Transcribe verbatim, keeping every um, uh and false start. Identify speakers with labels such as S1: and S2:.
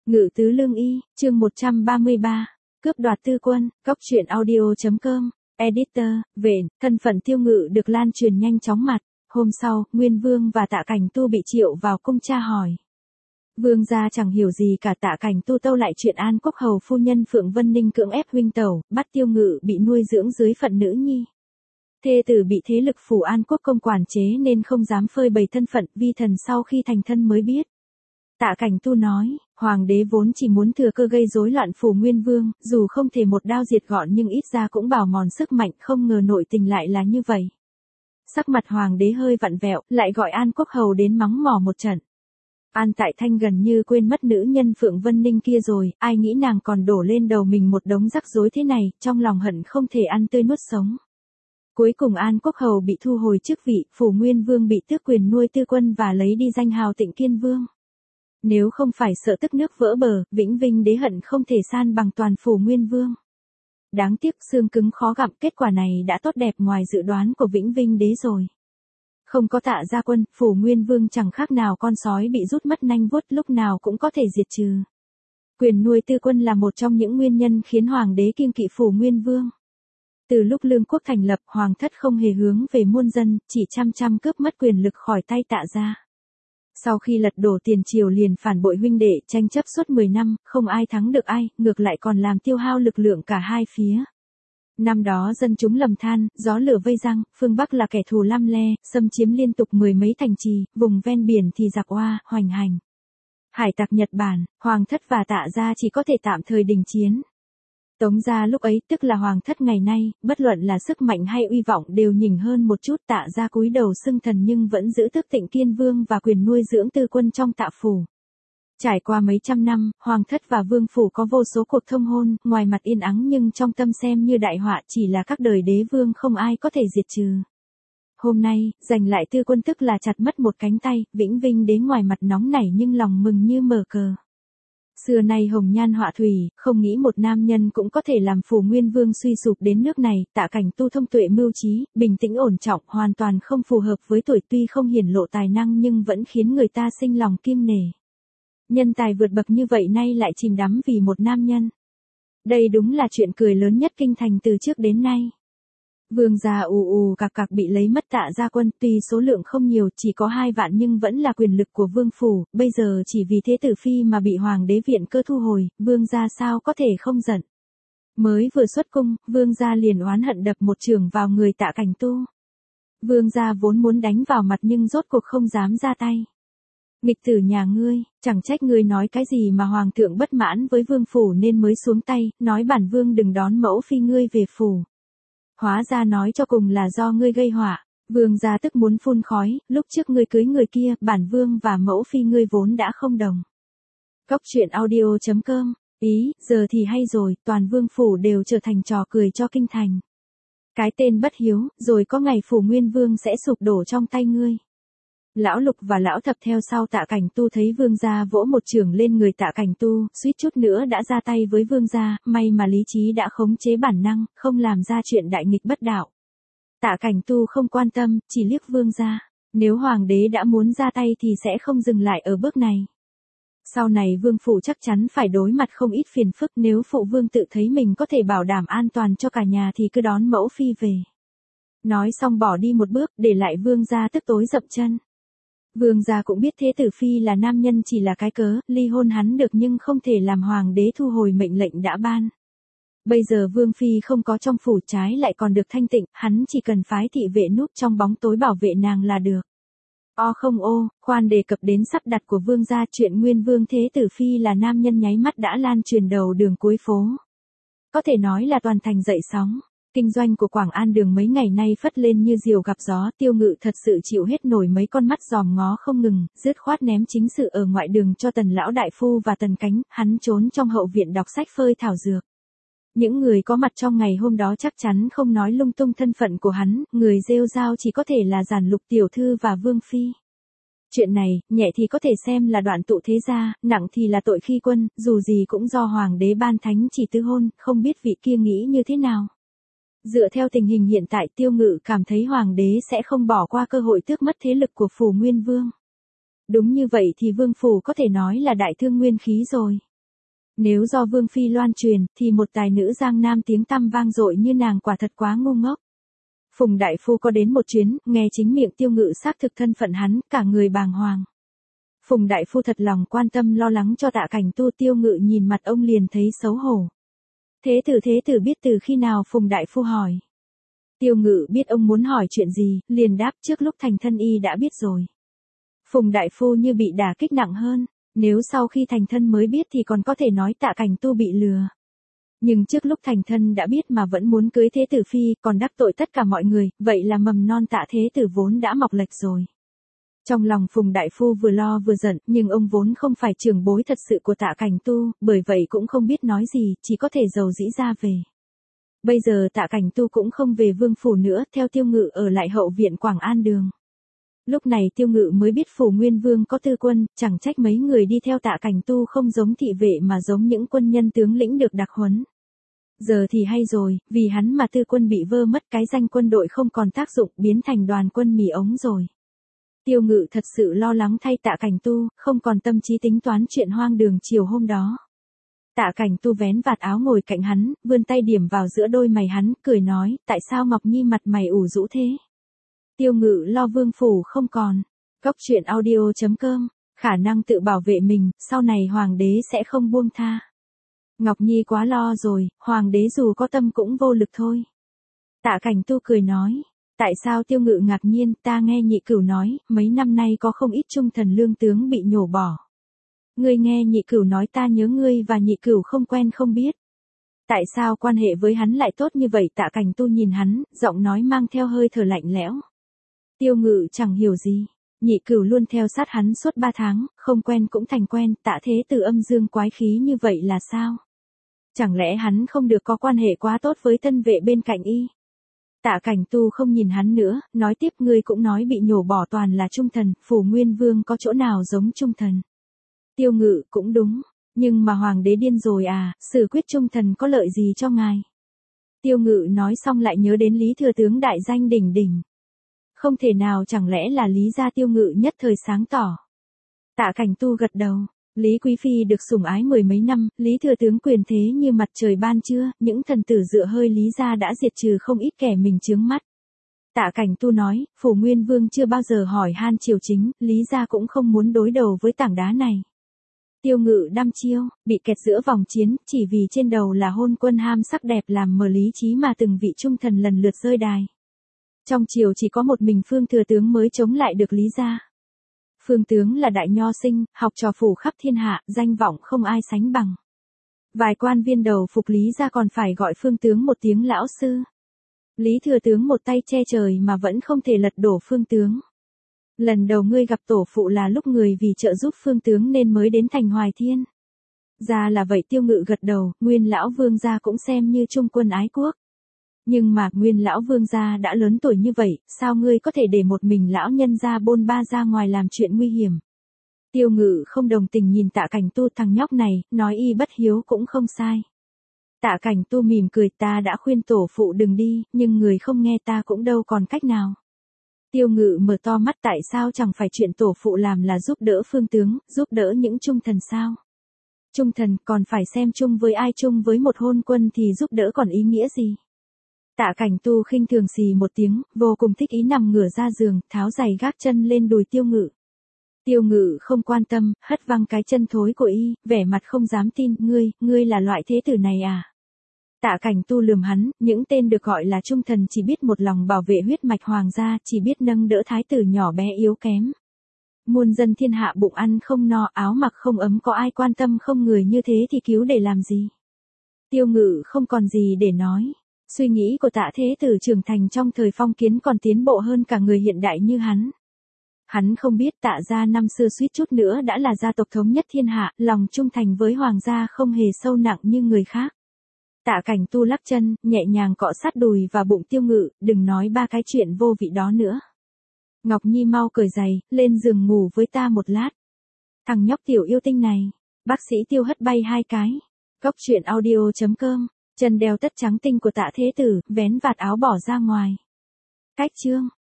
S1: Ngự tứ lương y, chương một trăm ba mươi ba, cướp đoạt tư quân, cóc truyện audio.com, editor, về, thân phận Tiêu Ngự được lan truyền nhanh chóng mặt. Hôm sau, Nguyên Vương và Tạ Cảnh Tu bị triệu vào cung tra hỏi. Vương gia chẳng hiểu gì cả. Tạ Cảnh Tu tâu lại chuyện An Quốc hầu phu nhân Phượng Vân Ninh cưỡng ép huynh tẩu, bắt Tiêu Ngự bị nuôi dưỡng dưới phận nữ nhi. Thê tử bị thế lực phủ An Quốc công quản chế nên không dám phơi bày thân phận, vi thần sau khi thành thân mới biết. Tạ Cảnh Tu nói, hoàng đế vốn chỉ muốn thừa cơ gây rối loạn phủ Nguyên Vương, dù không thể một đao diệt gọn nhưng ít ra cũng bào mòn sức mạnh, không ngờ nội tình lại là như vậy. Sắc mặt hoàng đế hơi vặn vẹo, lại gọi An Quốc hầu đến mắng mỏ một trận. An Tại Thanh gần như quên mất nữ nhân Phượng Vân Ninh kia rồi, ai nghĩ nàng còn đổ lên đầu mình một đống rắc rối thế này, trong lòng hận không thể ăn tươi nuốt sống. Cuối cùng An Quốc hầu bị thu hồi chức vị, phủ Nguyên Vương bị tước quyền nuôi tư quân và lấy đi danh hào Tịnh Kiên Vương. Nếu không phải sợ tức nước vỡ bờ, Vĩnh Vinh đế hận không thể san bằng toàn phủ Nguyên Vương. Đáng tiếc xương cứng khó gặm, kết quả này đã tốt đẹp ngoài dự đoán của Vĩnh Vinh đế rồi. Không có Tạ gia quân, phủ Nguyên Vương chẳng khác nào con sói bị rút mất nanh vuốt, lúc nào cũng có thể diệt trừ. Quyền nuôi tư quân là một trong những nguyên nhân khiến hoàng đế kiêng kỵ phủ Nguyên Vương. Từ lúc lương quốc thành lập, hoàng thất không hề hướng về muôn dân, chỉ chăm chăm cướp mất quyền lực khỏi tay Tạ gia. Sau khi lật đổ tiền triều liền phản bội huynh đệ, tranh chấp suốt mười năm, không ai thắng được ai, ngược lại còn làm tiêu hao lực lượng cả hai phía. Năm đó dân chúng lầm than, gió lửa vây răng, phương Bắc là kẻ thù lăm le, xâm chiếm liên tục mười mấy thành trì, vùng ven biển thì giặc oa, hoành hành. Hải tặc Nhật Bản, hoàng thất và Tạ gia chỉ có thể tạm thời đình chiến. Tống gia lúc ấy, tức là hoàng thất ngày nay, bất luận là sức mạnh hay uy vọng đều nhỉnh hơn một chút. Tạ gia cúi đầu xưng thần nhưng vẫn giữ tước Tịnh Kiên Vương và quyền nuôi dưỡng tư quân trong Tạ phủ. Trải qua mấy trăm năm, hoàng thất và vương phủ có vô số cuộc thông hôn, ngoài mặt yên ắng nhưng trong tâm xem như đại họa, chỉ là các đời đế vương không ai có thể diệt trừ. Hôm nay, giành lại tư quân tức là chặt mất một cánh tay, Vĩnh Vinh đế ngoài mặt nóng nảy nhưng lòng mừng như mở cờ. Xưa nay hồng nhan họa thủy, không nghĩ một nam nhân cũng có thể làm phủ Nguyên Vương suy sụp đến nước này. Tạ Cảnh Tu thông tuệ mưu trí, bình tĩnh ổn trọng, hoàn toàn không phù hợp với tuổi, tuy không hiển lộ tài năng nhưng vẫn khiến người ta sinh lòng kiêng nể. Nhân tài vượt bậc như vậy nay lại chìm đắm vì một nam nhân. Đây đúng là chuyện cười lớn nhất kinh thành từ trước đến nay. Vương gia ù ù cạc cạc bị lấy mất Tạ gia quân, tuy số lượng không nhiều, chỉ có hai vạn nhưng vẫn là quyền lực của vương phủ, bây giờ chỉ vì thế tử phi mà bị hoàng đế viện cơ thu hồi, vương gia sao có thể không giận. Mới vừa xuất cung, vương gia liền oán hận đập một chưởng vào người Tạ Cảnh Tu. Vương gia vốn muốn đánh vào mặt nhưng rốt cuộc không dám ra tay. Nghịch tử nhà ngươi, chẳng trách ngươi nói cái gì mà hoàng thượng bất mãn với vương phủ nên mới xuống tay, nói bản vương đừng đón mẫu phi ngươi về phủ. Hóa ra nói cho cùng là do ngươi gây họa. Vương gia tức muốn phun khói, lúc trước ngươi cưới người kia, bản vương và mẫu phi ngươi vốn đã không đồng. Cóc truyện audio.com, ý, giờ thì hay rồi, toàn vương phủ đều trở thành trò cười cho kinh thành. Cái tên bất hiếu, rồi có ngày phủ Nguyên Vương sẽ sụp đổ trong tay ngươi. Lão Lục và Lão Thập theo sau Tạ Cảnh Tu thấy vương gia vỗ một chưởng lên người Tạ Cảnh Tu, suýt chút nữa đã ra tay với vương gia, may mà lý trí đã khống chế bản năng, không làm ra chuyện đại nghịch bất đạo. Tạ Cảnh Tu không quan tâm, chỉ liếc vương gia. Nếu hoàng đế đã muốn ra tay thì sẽ không dừng lại ở bước này. Sau này vương phủ chắc chắn phải đối mặt không ít phiền phức, nếu phụ vương tự thấy mình có thể bảo đảm an toàn cho cả nhà thì cứ đón mẫu phi về. Nói xong bỏ đi một bước, để lại vương gia tức tối dậm chân. Vương gia cũng biết thế tử phi là nam nhân chỉ là cái cớ, ly hôn hắn được nhưng không thể làm hoàng đế thu hồi mệnh lệnh đã ban. Bây giờ vương phi không có trong phủ, trái lại còn được thanh tịnh, hắn chỉ cần phái thị vệ núp trong bóng tối bảo vệ nàng là được. O không ô, khoan đề cập đến sắp đặt của vương gia, chuyện Nguyên Vương thế tử phi là nam nhân nháy mắt đã lan truyền đầu đường cuối phố. Có thể nói là toàn thành dậy sóng. Kinh doanh của Quảng An Đường mấy ngày nay phất lên như diều gặp gió, Tiêu Ngự thật sự chịu hết nổi mấy con mắt dòm ngó không ngừng, dứt khoát ném chính sự ở ngoại đường cho Tần lão đại phu và Tần Cánh, hắn trốn trong hậu viện đọc sách phơi thảo dược. Những người có mặt trong ngày hôm đó chắc chắn không nói lung tung thân phận của hắn, người rêu rao chỉ có thể là Giản Lục tiểu thư và Vương phi. Chuyện này, nhẹ thì có thể xem là đoạn tụ thế gia, nặng thì là tội khi quân, dù gì cũng do hoàng đế ban thánh chỉ tư hôn, không biết vị kia nghĩ như thế nào. Dựa theo tình hình hiện tại, Tiêu Ngự cảm thấy hoàng đế sẽ không bỏ qua cơ hội tước mất thế lực của phủ Nguyên Vương. Đúng như vậy thì vương phủ có thể nói là đại thương nguyên khí rồi. Nếu do Vương Phi loan truyền, thì một tài nữ Giang Nam tiếng tăm vang dội như nàng quả thật quá ngu ngốc. Phùng Đại Phu có đến một chuyến, nghe chính miệng Tiêu Ngự xác thực thân phận hắn, cả người bàng hoàng. Phùng Đại Phu thật lòng quan tâm lo lắng cho Tạ Cảnh Tu. Tiêu Ngự nhìn mặt ông liền thấy xấu hổ. Thế tử thế tử biết từ khi nào? Phùng Đại Phu hỏi. Tiêu Ngự biết ông muốn hỏi chuyện gì, liền đáp trước lúc thành thân y đã biết rồi. Phùng Đại Phu như bị đả kích nặng hơn, nếu sau khi thành thân mới biết thì còn có thể nói Tạ Cảnh Tu bị lừa. Nhưng trước lúc thành thân đã biết mà vẫn muốn cưới thế tử phi, còn đắc tội tất cả mọi người, vậy là mầm non Tạ thế tử vốn đã mọc lệch rồi. Trong lòng Phùng Đại Phu vừa lo vừa giận, nhưng ông vốn không phải trưởng bối thật sự của Tạ Cảnh Tu, bởi vậy cũng không biết nói gì, chỉ có thể dầu dĩ ra về. Bây giờ Tạ Cảnh Tu cũng không về vương phủ nữa, theo Tiêu Ngự ở lại hậu viện Quảng An Đường. Lúc này Tiêu Ngự mới biết phủ Nguyên Vương có tư quân, chẳng trách mấy người đi theo Tạ Cảnh Tu không giống thị vệ mà giống những quân nhân tướng lĩnh được đặc huấn. Giờ thì hay rồi, vì hắn mà tư quân bị vơ mất, cái danh quân đội không còn tác dụng, biến thành đoàn quân mì ống rồi. Tiêu Ngự thật sự lo lắng thay Tạ Cảnh Tu, không còn tâm trí tính toán chuyện hoang đường chiều hôm đó. Tạ Cảnh Tu vén vạt áo ngồi cạnh hắn, vươn tay điểm vào giữa đôi mày hắn, cười nói, tại sao Ngọc Nhi mặt mày ủ rũ thế? Tiêu Ngự lo vương phủ không còn. Cốc truyện audio chấm com, khả năng tự bảo vệ mình, sau này hoàng đế sẽ không buông tha. Ngọc Nhi quá lo rồi, hoàng đế dù có tâm cũng vô lực thôi. Tạ Cảnh Tu cười nói. Tại sao? Tiêu Ngự ngạc nhiên, ta nghe Nhị Cửu nói, mấy năm nay có không ít trung thần lương tướng bị nhổ bỏ. Ngươi nghe Nhị Cửu nói ta nhớ ngươi và Nhị Cửu không quen không biết. Tại sao quan hệ với hắn lại tốt như vậy? Tạ Cảnh Tu nhìn hắn, giọng nói mang theo hơi thở lạnh lẽo. Tiêu Ngự chẳng hiểu gì. Nhị Cửu luôn theo sát hắn suốt ba tháng, không quen cũng thành quen, Tạ thế tử âm dương quái khí như vậy là sao? Chẳng lẽ hắn không được có quan hệ quá tốt với tân vệ bên cạnh y? Tạ Cảnh Tu không nhìn hắn nữa, nói tiếp, ngươi cũng nói bị nhổ bỏ toàn là trung thần, phủ Nguyên Vương có chỗ nào giống trung thần? Tiêu Ngự, cũng đúng, nhưng mà hoàng đế điên rồi à, xử quyết trung thần có lợi gì cho ngài? Tiêu Ngự nói xong lại nhớ đến Lý thừa tướng đại danh đỉnh đỉnh. Không thể nào, chẳng lẽ là Lý gia? Tiêu Ngự nhất thời sáng tỏ. Tạ Cảnh Tu gật đầu. Lý Quý Phi được sủng ái mười mấy năm, Lý thừa tướng quyền thế như mặt trời ban trưa, những thần tử dựa hơi Lý gia đã diệt trừ không ít kẻ mình chướng mắt. Tạ Cảnh Tu nói, phủ Nguyên Vương chưa bao giờ hỏi han triều chính, Lý gia cũng không muốn đối đầu với tảng đá này. Tiêu Ngự đăm chiêu, bị kẹt giữa vòng chiến, chỉ vì trên đầu là hôn quân ham sắc đẹp làm mờ lý trí mà từng vị trung thần lần lượt rơi đài. Trong triều chỉ có một mình Phương thừa tướng mới chống lại được Lý gia. Phương tướng là đại nho sinh, học trò phủ khắp thiên hạ, danh vọng không ai sánh bằng. Vài quan viên đầu phục Lý gia còn phải gọi Phương tướng một tiếng lão sư. Lý thừa tướng một tay che trời mà vẫn không thể lật đổ Phương tướng. Lần đầu ngươi gặp tổ phụ là lúc người vì trợ giúp Phương tướng nên mới đến thành Hoài Thiên. Ra là vậy. Tiêu Ngự gật đầu, Nguyên lão vương gia cũng xem như trung quân ái quốc. Nhưng mà Nguyên lão vương gia đã lớn tuổi như vậy, sao ngươi có thể để một mình lão nhân gia bôn ba ra ngoài làm chuyện nguy hiểm? Tiêu Ngự không đồng tình nhìn Tạ Cảnh Tu, thằng nhóc này, nói y bất hiếu cũng không sai. Tạ Cảnh Tu mỉm cười, ta đã khuyên tổ phụ đừng đi, nhưng người không nghe ta cũng đâu còn cách nào. Tiêu Ngự mở to mắt, tại sao chẳng phải chuyện tổ phụ làm là giúp đỡ Phương tướng, giúp đỡ những trung thần sao? Trung thần còn phải xem chung với ai, chung với một hôn quân thì giúp đỡ còn ý nghĩa gì? Tạ Cảnh Tu khinh thường xì một tiếng, vô cùng thích ý nằm ngửa ra giường, tháo giày gác chân lên đùi Tiêu Ngự. Tiêu Ngự không quan tâm, hất văng cái chân thối của y, vẻ mặt không dám tin, ngươi, ngươi là loại thế tử này à? Tạ Cảnh Tu lườm hắn, những tên được gọi là trung thần chỉ biết một lòng bảo vệ huyết mạch hoàng gia, chỉ biết nâng đỡ thái tử nhỏ bé yếu kém. Muôn dân thiên hạ bụng ăn không no, áo mặc không ấm, có ai quan tâm không? Người như thế thì cứu để làm gì? Tiêu Ngự không còn gì để nói. Suy nghĩ của Tạ thế tử trưởng thành trong thời phong kiến còn tiến bộ hơn cả người hiện đại như hắn. Hắn không biết Tạ gia năm xưa suýt chút nữa đã là gia tộc thống nhất thiên hạ, lòng trung thành với hoàng gia không hề sâu nặng như người khác. Tạ Cảnh Tu lắc chân, nhẹ nhàng cọ sát đùi và bụng Tiêu Ngự, đừng nói ba cái chuyện vô vị đó nữa. Ngọc Nhi mau cởi giày, lên giường ngủ với ta một lát. Thằng nhóc tiểu yêu tinh này. Bác sĩ Tiêu hất bay hai cái. Cốc truyện audio chấm com. Chân đeo tất trắng tinh của Tạ thế tử, vén vạt áo bỏ ra ngoài. Cách chương.